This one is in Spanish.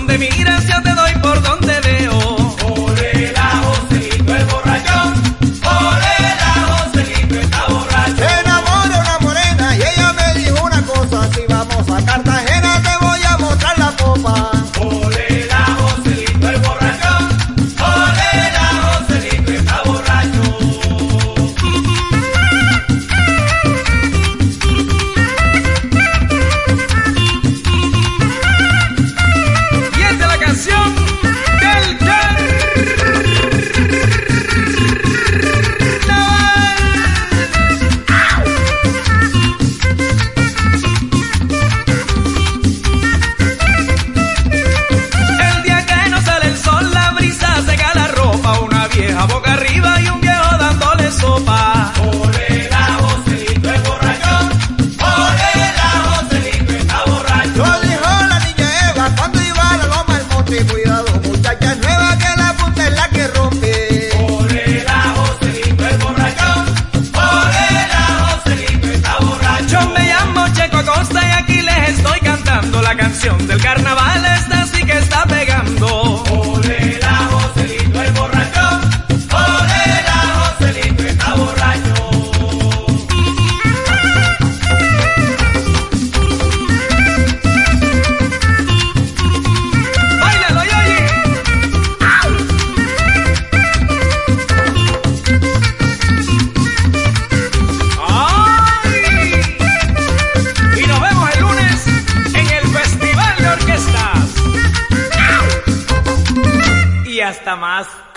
donde miras yo te doy por donde veo. Ole la Joselito el borrachón, ole la Joselito está borracho. Se enamora una morena y ella me dijo una cosa: si vamos a Cartagena te voy a mostrar la copa. Ole la Joselito el borrachón, ole la Joselito está borracho. Y esta es la canción del carnaval. El día que no sale el sol, la brisa seca la ropa, una vieja boca arriba y un viejo dándole sopa. Ole la Joselito el borrachón, ole la Joselito está borracho. Lo dijo la niña Eva cuando iba a la loma del monte: cuidado muchacha nueva, que la punta es la que rompe. Ole la Joselito el borrachón, ole la Joselito está borracho. Yo me llamo Checo Acosta y aquí les estoy cantando la canción del carnaval, esta sí que está pegando. Ole la Joselito el borrachón, ole la Joselito está borracho. ¡Báilalo, Yoyi! ¡Ay! Y nos vemos el lunes en el Festival de Orquestas. Y hasta más.